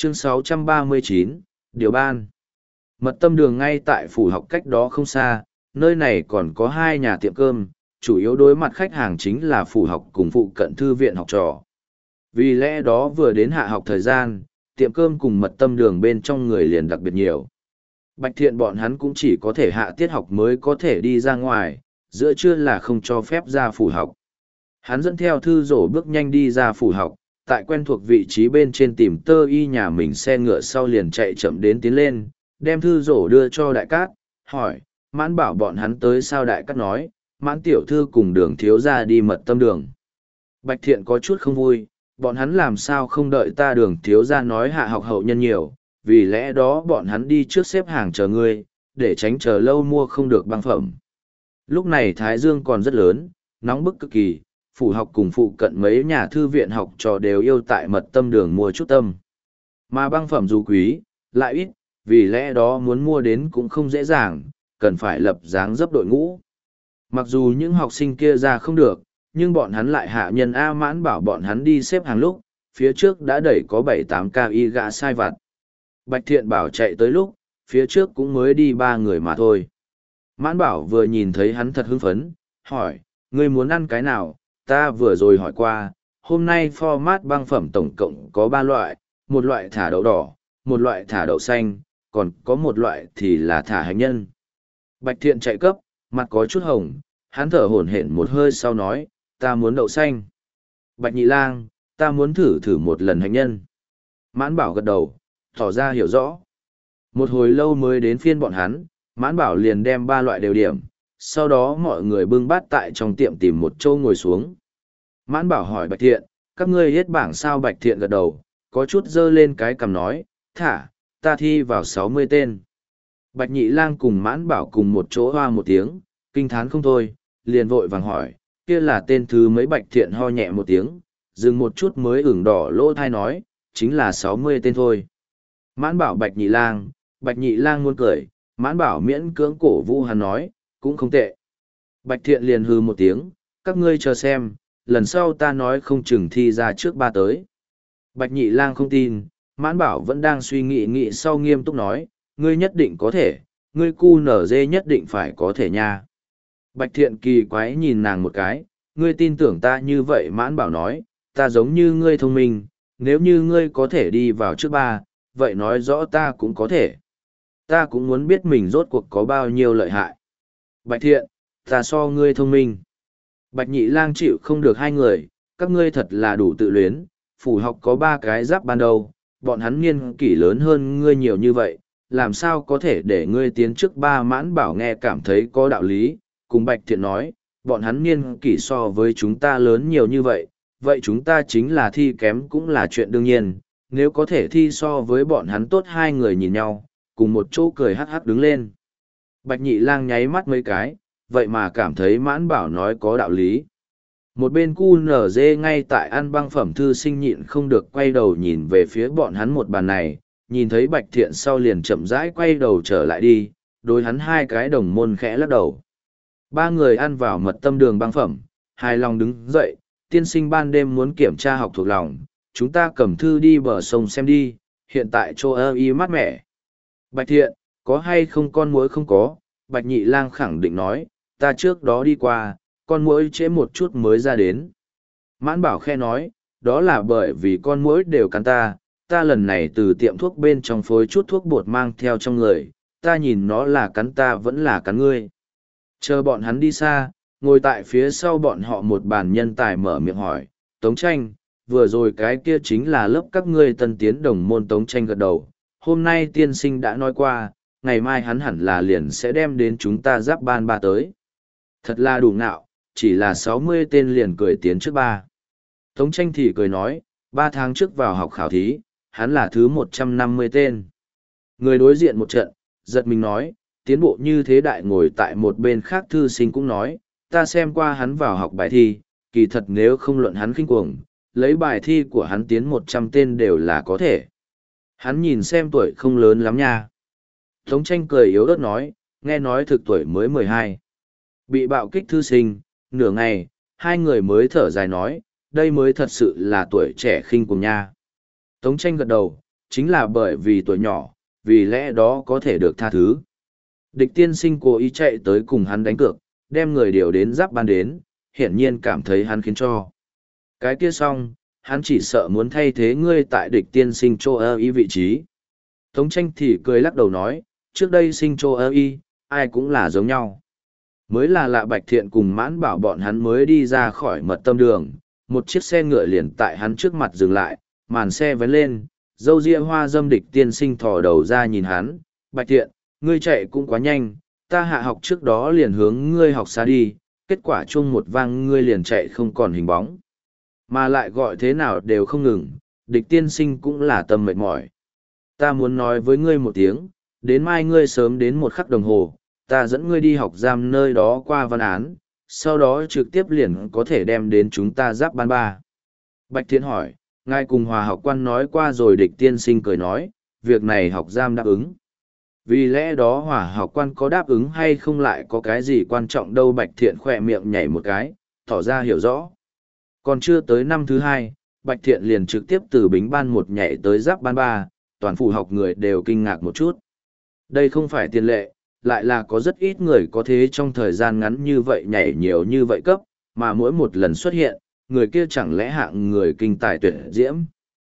Chương 639, Điều ban. Mật tâm đường ngay tại phủ học cách đó không xa, nơi này còn có hai nhà tiệm cơm, chủ yếu đối mặt khách hàng chính là phủ học cùng phụ cận thư viện học trò. Vì lẽ đó vừa đến hạ học thời gian, tiệm cơm cùng mật tâm đường bên trong người liền đặc biệt nhiều. Bạch Thiện bọn hắn cũng chỉ có thể hạ tiết học mới có thể đi ra ngoài, giữa trưa là không cho phép ra phủ học. Hắn dẫn theo thư rổ bước nhanh đi ra phủ học, tại quen thuộc vị trí bên trên tìm tơ y nhà mình xe ngựa sau liền chạy chậm đến tiến lên, đem thư rổ đưa cho Đại Cát, hỏi, Mãn bảo bọn hắn tới sao? Đại Cát nói, Mãn tiểu thư cùng Đường thiếu gia đi mật tâm đường. Bạch Thiện có chút không vui, bọn hắn làm sao không đợi ta? Đường thiếu gia nói hạ học hậu nhân nhiều, vì lẽ đó bọn hắn đi trước xếp hàng chờ ngươi, để tránh chờ lâu mua không được băng phẩm. Lúc này Thái Dương còn rất lớn, nóng bức cực kỳ, phủ học cùng phụ cận mấy nhà thư viện học trò đều yêu tại mật tâm đường mua chút tâm. Mà băng phẩm dù quý, lại ít, vì lẽ đó muốn mua đến cũng không dễ dàng, cần phải lập dáng dấp đội ngũ. Mặc dù những học sinh kia ra không được, nhưng bọn hắn lại hạ nhân A Mãn bảo bọn hắn đi xếp hàng lúc, phía trước đã đẩy có 7-8 ca y gã sai vặt. Bạch Thiện bảo chạy tới lúc, phía trước cũng mới đi 3 người mà thôi. Mãn bảo vừa nhìn thấy hắn thật hưng phấn, hỏi, ngươi muốn ăn cái nào? Ta vừa rồi hỏi qua, hôm nay format băng phẩm tổng cộng có 3 loại, một loại thả đậu đỏ, một loại thả đậu xanh, còn có một loại thì là thả hành nhân. Bạch Thiện chạy cấp, mặt có chút hồng, hắn thở hổn hển một hơi sau nói, ta muốn đậu xanh. Bạch Nhị Lang, ta muốn thử một lần hành nhân. Mãn bảo gật đầu, tỏ ra hiểu rõ. Một hồi lâu mới đến phiên bọn hắn, Mãn bảo liền đem 3 loại đều điểm, sau đó mọi người bưng bát tại trong tiệm tìm một chỗ ngồi xuống. Mãn bảo hỏi Bạch Thiện, các ngươi hết bảng sao? Bạch Thiện gật đầu, có chút dơ lên cái cằm nói, thả, ta thi vào 60 tên. Bạch Nhị Lang cùng Mãn bảo cùng một chỗ hoa một tiếng, kinh thán không thôi, liền vội vàng hỏi, kia là tên thứ mấy? Bạch Thiện ho nhẹ một tiếng, dừng một chút mới ửng đỏ lỗ thai nói, chính là 60 tên thôi. Mãn bảo Bạch Nhị Lang muốn cười, Mãn bảo miễn cưỡng cổ vũ hắn nói, cũng không tệ. Bạch Thiện liền hừ một tiếng, các ngươi chờ xem, lần sau ta nói không chừng thi ra trước 3 tới. Bạch Nhị Lang không tin, Mãn bảo vẫn đang suy nghĩ sau nghiêm túc nói, ngươi nhất định có thể, ngươi cu nở dê nhất định phải có thể nha. Bạch Thiện kỳ quái nhìn nàng một cái, ngươi tin tưởng ta như vậy? Mãn bảo nói, ta giống như ngươi thông minh, nếu như ngươi có thể đi vào trước 3, vậy nói rõ ta cũng có thể. Ta cũng muốn biết mình rốt cuộc có bao nhiêu lợi hại. Bạch Thiện, ta so ngươi thông minh. Bạch Nhị Lang chịu không được hai người, các ngươi thật là đủ tự luyến, phủ học có 3 cái giáp ban đầu, bọn hắn niên kỷ lớn hơn ngươi nhiều như vậy, làm sao có thể để ngươi tiến trước 3? Mãn bảo nghe cảm thấy có đạo lý, cùng Bạch Thiện nói, bọn hắn niên kỷ so với chúng ta lớn nhiều như vậy, vậy chúng ta chính là thi kém cũng là chuyện đương nhiên, nếu có thể thi so với bọn hắn tốt. Hai người nhìn nhau, cùng một chỗ cười hắc hắc đứng lên. Bạch Nhị Lang nháy mắt mấy cái, vậy mà cảm thấy Mãn bảo nói có đạo lý. Một bên cu nở dê ngay tại ăn băng phẩm thư sinh nhịn không được quay đầu nhìn về phía bọn hắn một bàn này, nhìn thấy Bạch Thiện sau liền chậm rãi quay đầu trở lại đi, đối hắn 2 cái đồng môn khẽ lắc đầu. 3 người ăn vào mật tâm đường băng phẩm, hài lòng đứng dậy, tiên sinh ban đêm muốn kiểm tra học thuộc lòng, chúng ta cầm thư đi bờ sông xem đi, hiện tại chỗ ơ y mát mẻ. Bạch Thiện, có hay không con muỗi? Không có. Bạch Nhị Lang khẳng định nói, ta trước đó đi qua, con muỗi trễ một chút mới ra đến. Mãn bảo khe nói, đó là bởi vì con muỗi đều cắn ta, ta lần này từ tiệm thuốc bên trong phối chút thuốc bột mang theo trong người, ta nhìn nó là cắn ta vẫn là cắn ngươi. Chờ bọn hắn đi xa, ngồi tại phía sau bọn họ một bàn nhân tài mở miệng hỏi, Tống Tranh, vừa rồi cái kia chính là lớp các ngươi tân tiến đồng môn? Tống Tranh gật đầu, hôm nay tiên sinh đã nói qua, ngày mai hắn hẳn là liền sẽ đem đến chúng ta giáp ban 3 tới. Thật là đủ ngạo, chỉ là 60 tên liền cười tiến trước 3. Tống Tranh thì cười nói, 3 tháng trước vào học khảo thí, hắn là thứ 150 tên. Người đối diện một trận, giật mình nói, tiến bộ như thế. Đại ngồi tại một bên khác thư sinh cũng nói, ta xem qua hắn vào học bài thi, kỳ thật nếu không luận hắn khinh cuồng, lấy bài thi của hắn tiến 100 tên đều là có thể. Hắn nhìn xem tuổi không lớn lắm nha. Tống Tranh cười yếu ớt nói, nghe nói thực tuổi mới 12. Bị bạo kích thư sinh, nửa ngày, 2 người mới thở dài nói, đây mới thật sự là tuổi trẻ khinh cuồng nha. Tống Tranh gật đầu, chính là bởi vì tuổi nhỏ, vì lẽ đó có thể được tha thứ. Địch tiên sinh cố ý chạy tới cùng hắn đánh cược, đem người điều đến giáp ban đến, hiển nhiên cảm thấy hắn khiến cho. Cái kia xong, hắn chỉ sợ muốn thay thế ngươi tại địch tiên sinh Chô ơ y vị trí. Tống tranh thì cười lắc đầu nói, trước đây sinh Chô ơ y, ai cũng là giống nhau. Mới là lạ Bạch Thiện cùng Mãn Bảo bọn hắn mới đi ra khỏi mật tâm đường, một chiếc xe ngựa liền tại hắn trước mặt dừng lại, màn xe vén lên, dâu ria hoa dâm địch tiên sinh thò đầu ra nhìn hắn, Bạch Thiện, ngươi chạy cũng quá nhanh, ta hạ học trước đó liền hướng ngươi học xa đi, kết quả chung một vang ngươi liền chạy không còn hình bóng. Mà lại gọi thế nào đều không ngừng, địch tiên sinh cũng là tâm mệt mỏi. Ta muốn nói với ngươi một tiếng, đến mai ngươi sớm đến một khắc đồng hồ, ta dẫn ngươi đi học giam nơi đó qua văn án, sau đó trực tiếp liền có thể đem đến chúng ta giáp ban ba. Bạch Thiện hỏi, ngài cùng hòa học quan nói qua rồi địch tiên sinh cười nói, việc này học giam đáp ứng. Vì lẽ đó hòa học quan có đáp ứng hay không lại có cái gì quan trọng đâu. Bạch Thiện khỏe miệng nhảy một cái, tỏ ra hiểu rõ. Còn chưa tới năm thứ hai, Bạch Thiện liền trực tiếp từ bính ban một nhảy tới giáp ban ba, toàn phủ học người đều kinh ngạc một chút. Đây không phải tiền lệ, lại là có rất ít người có thế trong thời gian ngắn như vậy nhảy nhiều như vậy cấp, mà mỗi một lần xuất hiện, người kia chẳng lẽ hạng người kinh tài tuyệt diễm.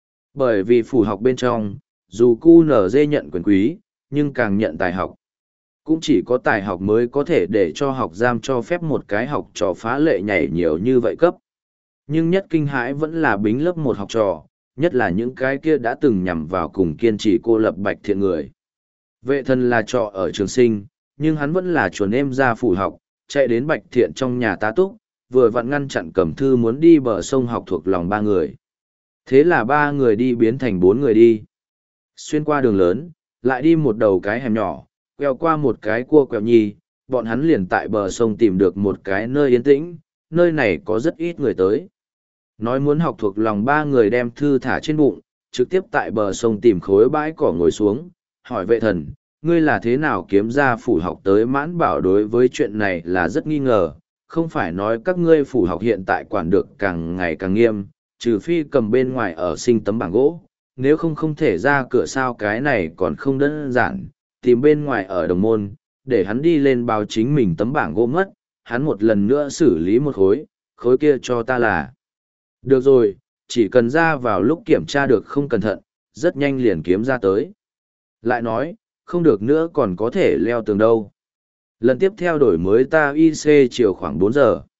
Bởi vì phủ học bên trong, dù QNZ nhận quyền quý, nhưng càng nhận tài học. Cũng chỉ có tài học mới có thể để cho học giam cho phép một cái học trò phá lệ nhảy nhiều như vậy cấp. Nhưng nhất kinh hãi vẫn là bính lớp một học trò, nhất là những cái kia đã từng nhằm vào cùng kiên trì cô lập Bạch Thiện người. Vệ thần là trọ ở trường sinh, nhưng hắn vẫn là chuồn em ra phủ học, chạy đến Bạch Thiện trong nhà tá túc, vừa vặn ngăn chặn Cẩm Thư muốn đi bờ sông học thuộc lòng ba người. Thế là ba người đi biến thành bốn người đi. Xuyên qua đường lớn, lại đi một đầu cái hẻm nhỏ, quẹo qua một cái cua quẹo nhì, bọn hắn liền tại bờ sông tìm được một cái nơi yên tĩnh, nơi này có rất ít người tới. Nói muốn học thuộc lòng ba người đem thư thả trên bụng, trực tiếp tại bờ sông tìm khối bãi cỏ ngồi xuống, hỏi vệ thần, ngươi là thế nào kiếm ra phủ học tới Mãn Bảo đối với chuyện này là rất nghi ngờ, không phải nói các ngươi phủ học hiện tại quản được càng ngày càng nghiêm, trừ phi cầm bên ngoài ở sinh tấm bảng gỗ, nếu không không thể ra cửa sao cái này còn không đơn giản, tìm bên ngoài ở đồng môn, để hắn đi lên báo chính mình tấm bảng gỗ mất, hắn một lần nữa xử lý một khối kia cho ta là. Được rồi, chỉ cần ra vào lúc kiểm tra được không cẩn thận, rất nhanh liền kiếm ra tới. Lại nói, không được nữa còn có thể leo tường đâu. Lần tiếp theo đổi mới ta IC chiều khoảng 4 giờ.